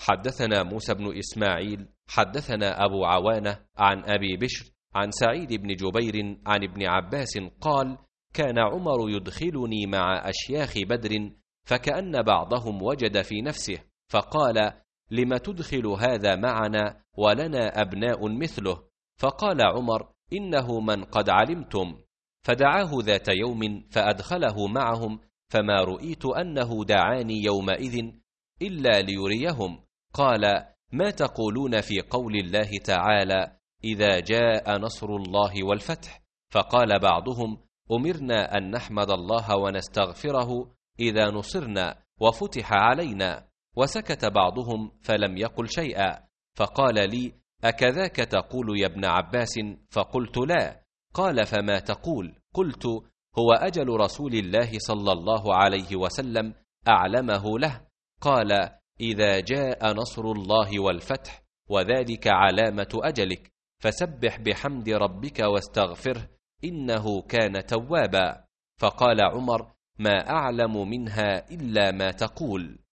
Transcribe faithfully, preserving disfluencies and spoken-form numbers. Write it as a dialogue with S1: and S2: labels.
S1: حدثنا موسى بن إسماعيل حدثنا أبو عوانة عن أبي بشر عن سعيد بن جبير عن ابن عباس قال: كان عمر يدخلني مع أشياخ بدر، فكأن بعضهم وجد في نفسه فقال: لم تدخل هذا معنا ولنا أبناء مثله؟ فقال عمر: إنه من قد علمتم. فدعاه ذات يوم فأدخله معهم، فما رؤيت أنه دعاني يومئذ إلا ليريهم. قال: ما تقولون في قول الله تعالى: إذا جاء نصر الله والفتح؟ فقال بعضهم: أمرنا أن نحمد الله ونستغفره إذا نصرنا وفتح علينا. وسكت بعضهم فلم يقل شيئا، فقال لي: أكذاك تقول يا ابن عباس؟ فقلت: لا. قال: فما تقول؟ قلت: هو أجل رسول الله صلى الله عليه وسلم أعلمه له. قال: إذا جاء نصر الله والفتح، وذلك علامة أجلك، فسبح بحمد ربك واستغفره إنه كان توابا. فقال عمر: ما أعلم منها إلا ما تقول.